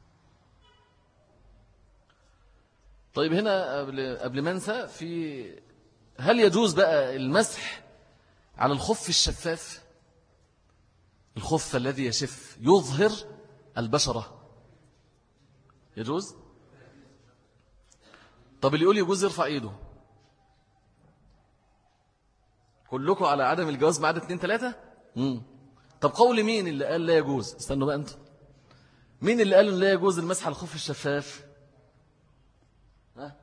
طيب هنا قبل, قبل ما انسى، في هل يجوز بقى المسح على الخف الشفاف، الخف الذي يشف يظهر البشرة، يجوز؟ طب اللي يقول يجوز يرفع ايده. كلكم على عدم الجواز ما عدا اتنين تلاتة. مم. طب قول مين اللي قال لا يجوز؟ استنوا بقى انتوا، مين اللي قال لا يجوز المسح على الخف الشفاف؟ ها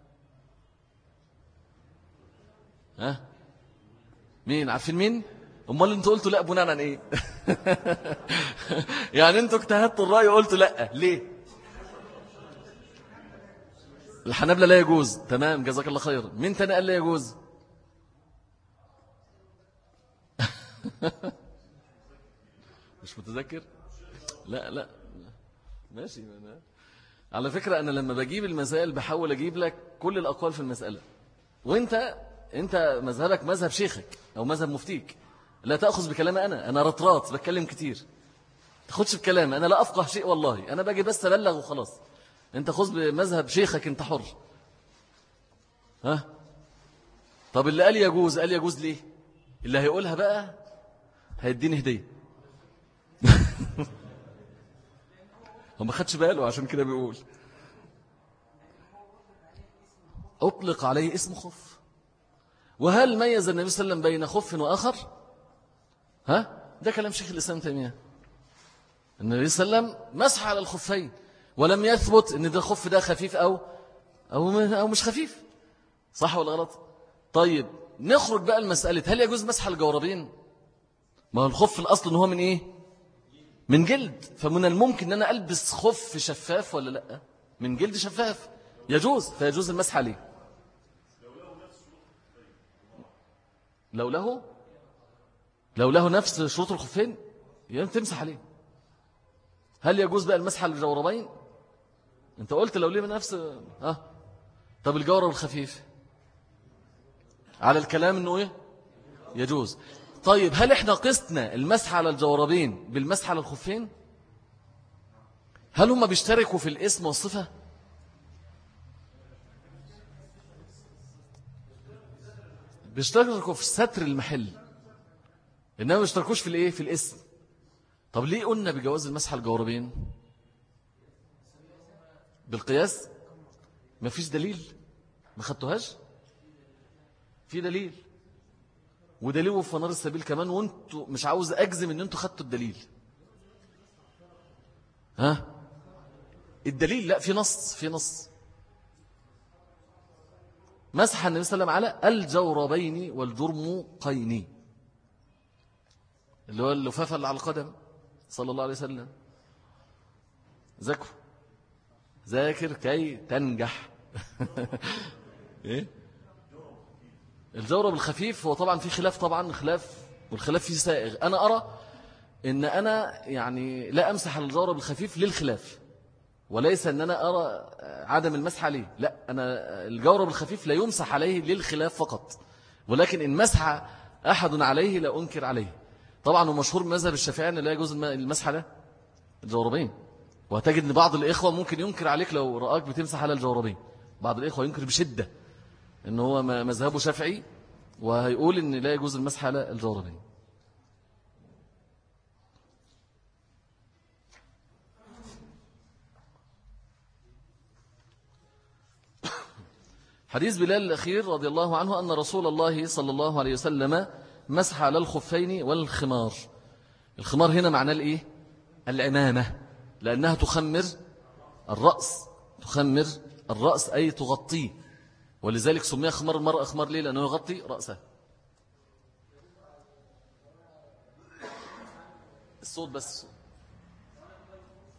ها مين؟ عارفين مين؟ امال انتوا قلتوا لا بناء عن ايه؟ يعني انتوا اجتهدتوا الرأي وقلتوا لا ليه؟ الحنابلة لا يجوز، تمام جزاك الله خير. مين تاني قال لا يجوز؟ مش متذكر؟ لا لا ماشي. على فكرة أنا لما بجيب المسائل بحاول أجيب لك كل الأقوال في المسألة، وانت انت مذهبك مذهب شيخك أو مذهب مفتيك، لا تأخذ بكلام أنا أنا رطرات بتكلم كتير، تاخدش بكلام أنا لا أفقه شيء والله، أنا باجي بس أبلغ وخلاص. انت خذ بمذهب شيخك، انت حر. ها طب اللي قال يجوز قال يجوز ليه؟ اللي هيقولها بقى هيديني هدية. هو ما خدش باله عشان كده بيقول أطلق عليه اسم خف. وهل ميز النبي صلى الله عليه وسلم بين خف وآخر؟ ها ده كلام شيخ الإسلام تيمية. النبي صلى الله عليه وسلم مسح على الخفين ولم يثبت ان ده خف ده خفيف أو أو أو مش خفيف، صح ولا غلط؟ طيب نخرج بقى المسألة، هل يجوز مسح الجوربين؟ ما هو الخف الأصل إن هو من إيه؟ من جلد، فمن الممكن أن أنا ألبس خف شفاف ولا لا؟ من جلد شفاف يجوز، فيجوز المسح عليه. لو له لو له نفس شروط الخفين يعني تمسح عليه. هل يجوز بقى المسح على الجوربين؟ انت قلت لو ليه من نفس اه طب الجورب الخفيف على الكلام انه ايه يجوز. طيب هل احنا قسنا المسح على الجوربين بالمسح على الخفين؟ هل هم بيشتركوا في الاسم والصفة؟ بيشتركوا في ستر المحل، انما ما بيشتركوش في الايه في الاسم. طب ليه قلنا بجواز المسح على الجوربين؟ بالقياس؟ ما فيش دليل، ما خدتوهاش. في دليل، ودليل في نار السبيل كمان، وانتوا مش عاوز اجزم ان انتوا خدتوا الدليل. ها الدليل لا، في نص في نص مسح النبي صلى الله عليه وسلم على الجوربين والجرمقين، اللي هو اللفافة اللي على القدم صلى الله عليه وسلم. ذاكر ذاكر كي تنجح. ايه الجورب الخفيف؟ هو طبعا في خلاف، طبعا خلاف، والخلاف فيه سائغ. أنا أرى إن أنا يعني لا أمسح على الجورب الخفيف للخلاف، وليس أن أنا أرى عدم المسح عليه، لا، أنا الجورب الخفيف لا يمسح عليه للخلاف فقط، ولكن إن مسح أحد عليه لا أنكر عليه. طبعا ومشهور مذهب الشافعي أن لا يجوز المسح على الجوربين، وهتجد أن بعض الإخوة ممكن ينكر عليك لو رآك بتمسح على الجوربين. بعض الإخوة ينكر بشدة إن هو مذهبه شافعي، وهيقول إن لا يجوز المسح على الجوربين. حديث بلال الأخير رضي الله عنه أن رسول الله صلى الله عليه وسلم مسح على الخفين والخمار. الخمار هنا معناه الإيه؟ العمامة، لأنها تخمر الرأس، تخمر الرأس أي تغطيه، ولذلك سمي خمار المرأة خمار ليه؟ لأنه يغطي رأسه. الصوت بس.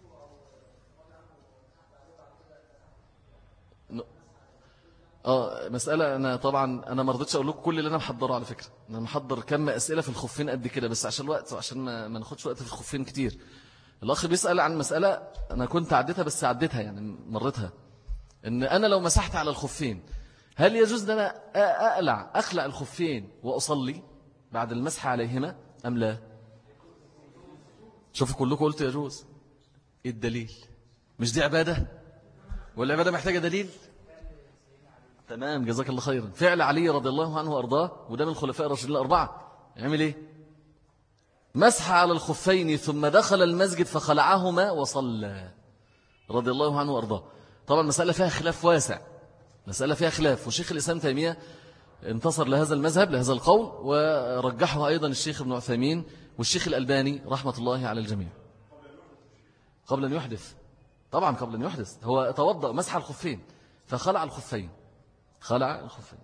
اه مسألة أنا طبعا أنا ما رضيتش أقول لكم كل اللي أنا محضره على فكرة. أنا محضر كم أسئلة في الخفين قد كده، بس عشان الوقت وعشان ما, ما ناخدش وقت في الخفين كتير. الأخ بيسأل عن مسألة أنا كنت عديتها بس عديتها يعني مرتها، إن أنا لو مسحت على الخفين هل يجوز أن أنا أقلع أخلع الخفين وأصلي بعد المسح عليهما أم لا؟ شوفوا كلكم قلت يجوز. إيه الدليل؟ مش دي عبادة؟ والعبادة محتاجة دليل؟ تمام جزاك الله خيرا. فعل علي رضي الله عنه وأرضاه وده من الخلفاء الراشدين الأربعة، يعمل إيه؟ مسح على الخفين ثم دخل المسجد فخلعهما وصلى رضي الله عنه وأرضاه. طبعا مسألة فيها خلاف واسع، مسألة فيها خلاف، وشيخ الإسلام تيمية انتصر لهذا المذهب لهذا القول، ورجحه أيضا الشيخ ابن عثيمين والشيخ الألباني رحمة الله على الجميع. قبل أن يحدث، طبعا قبل أن يحدث هو توضأ مسح الخفين فخلع الخفين، خلع الخفين.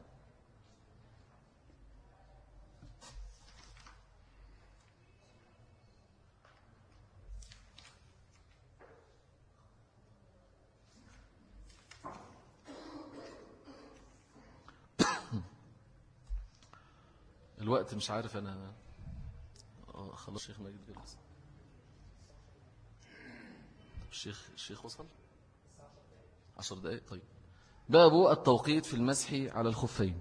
الوقت مش عارف أنا آه خلاص. الشيخ ماجد جلس. الشيخ الشيخ وصل عشر دقائق. طيب باب التوقيت في المسح على الخفين.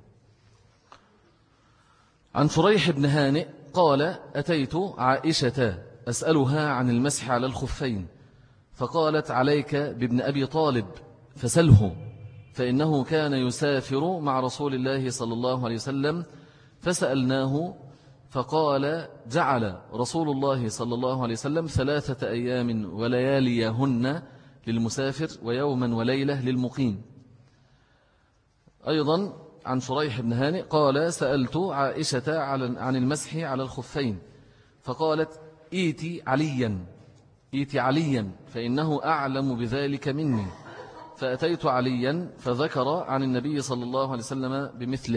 عن شريح بن هانئ قال أتيت عائشة أسألها عن المسح على الخفين فقالت عليك بابن أبي طالب فسله فإنه كان يسافر مع رسول الله صلى الله عليه وسلم فسألناه فقال جعل رسول الله صلى الله عليه وسلم ثلاثة أيام ولياليهن للمسافر ويوما وليلة للمقيم. أيضا عن شريح بن هانئ قال سألت عائشة عن المسح على الخفين فقالت إيتي عليا إيتي عليا فإنه أعلم بذلك مني فأتيت عليا فذكر عن النبي صلى الله عليه وسلم بمثله.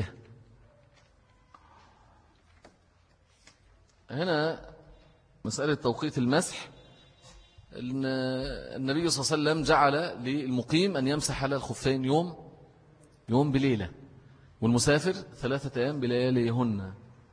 هنا مسألة توقيت المسح، النبي صلى الله عليه وسلم جعل للمقيم أن يمسح على الخفين يوم يوم بليلة، والمسافر ثلاثة أيام بلياليهن.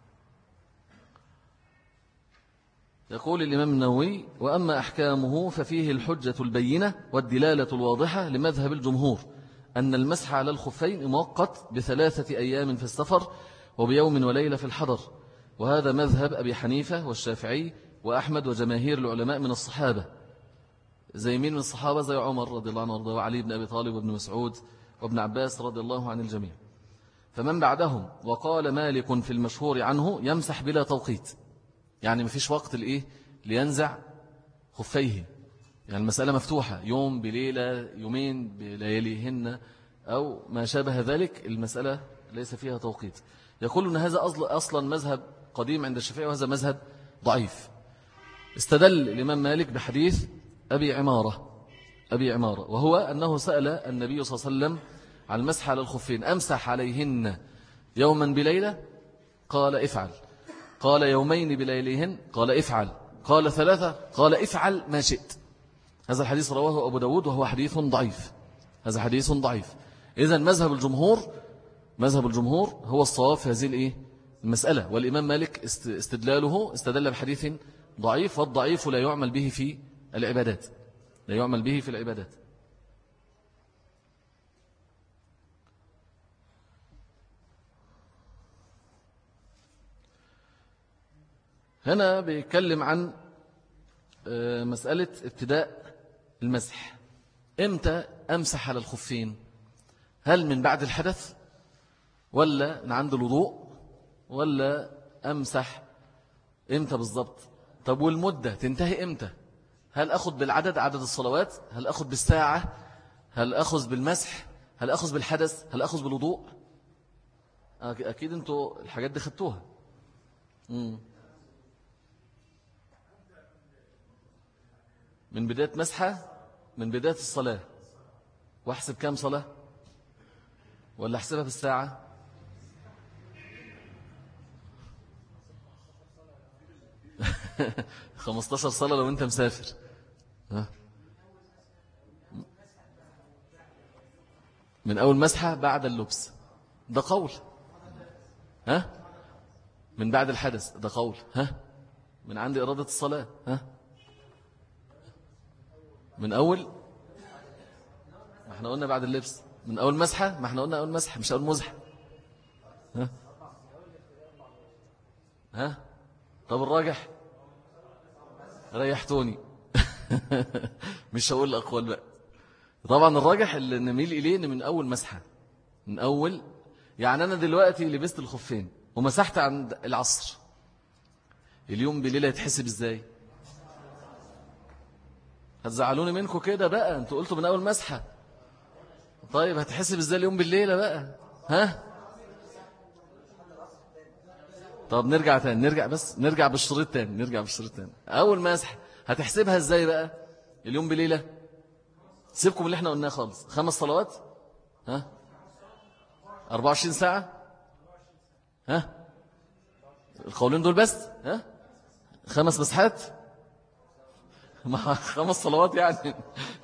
يقول الإمام النووي وأما أحكامه ففيه الحجة البينة والدلالة الواضحة لمذهب الجمهور أن المسح على الخفين مؤقت بثلاثة أيام في السفر وبيوم وليلة في الحضر، وهذا مذهب أبي حنيفة والشافعي وأحمد وجماهير العلماء من الصحابة. زي مين من الصحابة؟ زي عمر رضي الله عنه وارضاه وعلي بن أبي طالب وابن مسعود وابن عباس رضي الله عن الجميع. فمن بعدهم وقال مالك في المشهور عنه يمسح بلا توقيت، يعني ما فيش وقت لإيه لينزع خفيه، يعني المسألة مفتوحة يوم بليلة يومين بلياليهن أو ما شابه ذلك، المسألة ليس فيها توقيت. يقول أن هذا أصلا مذهب قديم عند الشافعي وهذا مذهب ضعيف. استدل الإمام مالك بحديث أبي عمارة أبي عمارة وهو أنه سأل النبي صلى الله عليه وسلم عن المسح على الخفين أمسح عليهن يوما بليلة؟ قال افعل. قال يومين بليلهن؟ قال افعل. قال ثلاثة؟ قال افعل ما شئت. هذا الحديث رواه أبو داود وهو حديث ضعيف. هذا حديث ضعيف. إذن مذهب الجمهور مذهب الجمهور هو الصواب في هذه الإيه؟ المسألة. والإمام مالك استدلاله استدل بحديث ضعيف، والضعيف لا يعمل به في العبادات لا يعمل به في العبادات. هنا بيتكلم عن مسألة ابتداء المسح. امتى أمسح على الخفين؟ هل من بعد الحدث ولا من عند الوضوء ولا أمسح امتى بالضبط؟ طب والمدة تنتهي امتى؟ هل أخذ بالعدد عدد الصلوات؟ هل أخذ بالساعة؟ هل أخذ بالمسح؟ هل أخذ بالحدث؟ هل أخذ بالوضوء؟ أكيد أنتوا الحاجات دي خدتوها. مم. من بداية مسحة من بداية الصلاة، واحسب كام صلاة ولا احسبها بالساعة؟ خمستاشر صلاة لو انت مسافر. ها؟ من أول مسحة بعد اللبس ده قول. ها من بعد الحدث ده قول. ها من عند إرادة الصلاة. ها من أول ما احنا قلنا بعد اللبس. من أول مسحة ما احنا قلنا أول مسحة مش أول مزحة. ها ها طب الراجح ريحتوني مش هقول الأقوال بقى. طبعا الراجح اللي نميل إليه إن من أول مسحة من أول. يعني أنا دلوقتي لبست الخفين ومسحت عند العصر اليوم بليلة يتحسب إزاي؟ هتزعلوني منكم كده بقى أنتوا قلتوا من أول مسحة. طيب هتحسب إزاي اليوم بالليلة بقى؟ ها طب نرجع تاني نرجع بس نرجع بالشريط تاني نرجع بالشريط تاني. أول مسحة هتحسبها إزاي بقى اليوم بليلة؟ سيبكم اللي احنا قلناه خالص. خمس صلوات. ها أربعة وعشرين ساعة. ها القولين دول بس. ها خمس مسحات مع خمس صلوات يعني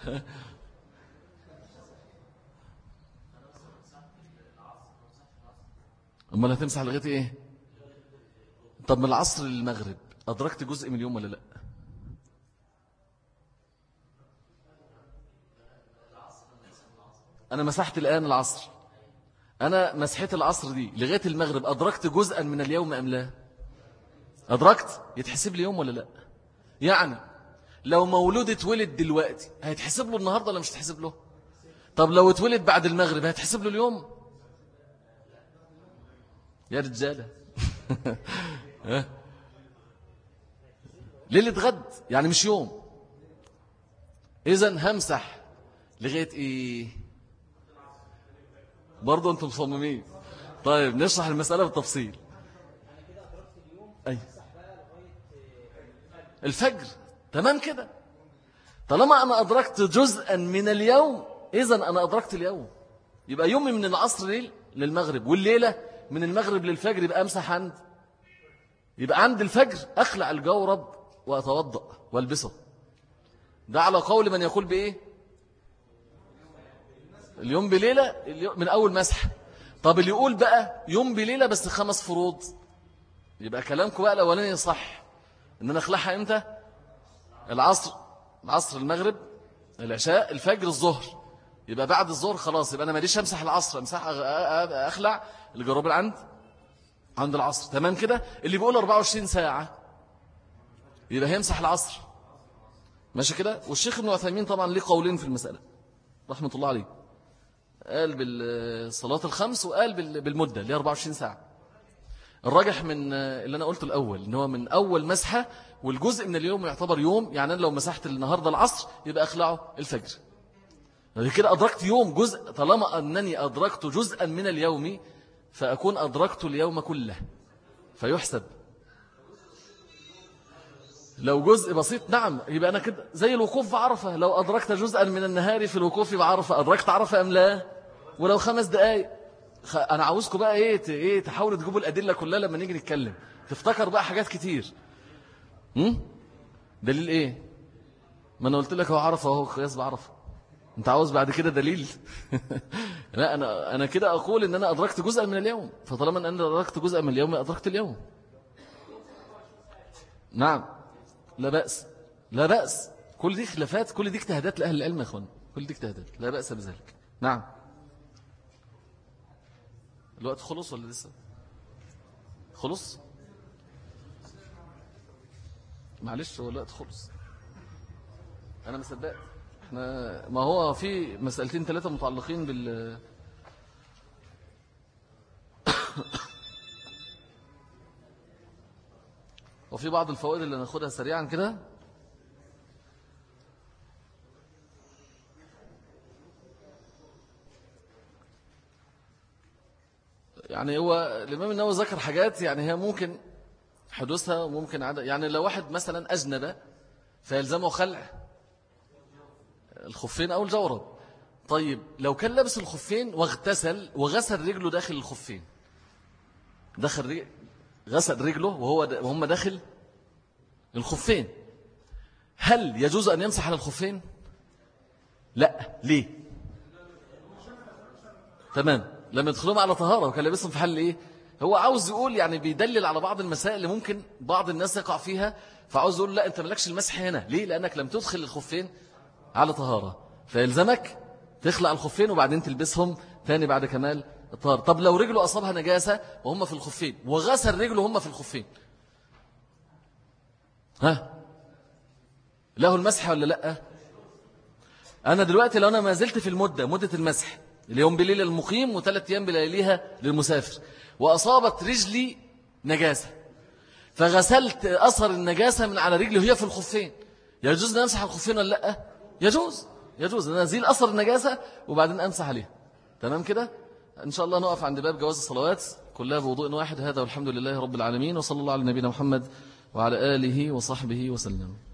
امال هتمسح لغايه ايه؟ طب من العصر للمغرب ادركت جزء من اليوم ولا لا؟ انا مسحت الان العصر. انا مسحت العصر دي لغايه المغرب ادركت جزءا من اليوم ام لا؟ ادركت. يتحسب لي يوم ولا لا؟ يعني لو مولود اتولد دلوقتي هيتحسب له النهارده ولا مش هتحسب له؟ طب لو اتولد بعد المغرب هيتحسب له اليوم؟ يا رجاله ليلة غد يعني مش يوم. اذن همسح لغايه ايه؟ برضه انتم مصممين. طيب نشرح المسألة بالتفصيل. أي الفجر تمام كده. طالما أنا أدركت جزءا من اليوم إذن أنا أدركت اليوم. يبقى يومي من العصر ليل للمغرب والليلة من المغرب للفجر. يبقى أمسح عند يبقى عند الفجر أخلع الجورب وأتوضأ والبسه. ده على قول من يقول بإيه؟ اليوم بليلة من أول مسح. طب اللي يقول بقى يوم بليلة بس خمس فروض يبقى كلامكم بقى الأولاني صح. إن أنا أخلعها إمتى؟ العصر العصر المغرب العشاء الفجر الظهر. يبقى بعد الظهر خلاص. يبقى أنا ماليش أمسح العصر. أمسح أخلع الجراب العند عند العصر. تمام كده. اللي بيقول أربعة وعشرين ساعة يبقى هيمسح العصر. ماشي كده. والشيخ ابن عثيمين طبعا ليه قولين في المسألة رحمة الله عليه. قال بالصلاة الخمس وقال بالمدة اللي هي أربعة وعشرين ساعة. الراجح من اللي أنا قلته الأول إن هو من أول مسحة والجزء من اليوم يعتبر يوم. يعني أنا لو مسحت النهاردة العصر يبقى أخلعه الفجر. كده أدركت يوم جزء. طالما أنني أدركت جزءا من اليوم فأكون أدركت اليوم كله فيحسب. لو جزء بسيط نعم يبقى أنا كده زي الوقوف بعرفة. لو أدركت جزءا من النهار في الوقوف بعرفة أدركت عرفة أم لا؟ ولو خمس دقايق. أنا عاوزكم بقى إيه إيه تحاولوا تجيبوا الأدلة كلها لما نيجي نتكلم. تفتكر بقى حاجات كتير. هم؟ دليل إيه؟ ما أنا قلت لك هو عرفة هو قياس بعرفة. أنت عاوز بعد كده دليل؟ لا أنا أنا كده أقول إن أنا أدركت جزءا من اليوم. فطالما أن أنا أدركت جزءا من اليوم أدركت اليوم. نعم لا بأس لا بأس. كل دي خلافات كل دي اجتهادات لأهل العلم يا أخوان. كل دي اجتهادات لا بأس بذلك. نعم الوقت خلص ولا لسه؟ خلص معلش هو الوقت خلص. أنا ما صدقت. احنا ما هو في مسألتين ثلاثة متعلقين بال وفي بعض الفوائد اللي ناخدها سريعا كده. يعني هو الإمام النووي ذكر حاجات يعني هي ممكن حدوثها وممكن عدم. يعني لو واحد مثلا أجنب فيلزمه خلع الخفين أو الجورب. طيب لو كان لابس الخفين واغتسل وغسل رجله داخل الخفين دخل رجل غسل رجله وهو وهم داخل الخفين هل يجوز أن يمسح على الخفين؟ لا. ليه؟ تمام. لما يدخلهم على طهارة وكان لابسهم في حل إيه؟ هو عاوز يقول يعني بيدلل على بعض المسائل اللي ممكن بعض الناس يقع فيها، فعاوز يقول لا أنت ملكش المسح هنا. ليه؟ لأنك لم تدخل الخفين على طهارة، فيلزمك تخلع الخفين وبعدين تلبسهم تاني بعد كمال الطهارة. طب لو رجله أصابها نجاسة وهم في الخفين وغسل رجله هم في الخفين، ها له المسح ولا لا؟ أنا دلوقتي لو أنا ما زلت في المدة مدة المسح اليوم بليلة المقيم وثلاث أيام بليليها للمسافر، وأصابت رجلي نجاسة فغسلت أثر النجاسة من على رجلي وهي في الخفين، يجوز أن أمسح الخفين ولا لا؟ يجوز يجوز أن أزيل أثر النجاسة وبعدين أمسح عليها. تمام كده. إن شاء الله نقف عند باب جواز الصلوات كلها بوضوء واحد. هذا والحمد لله رب العالمين، وصلى الله على نبينا محمد وعلى آله وصحبه وسلم.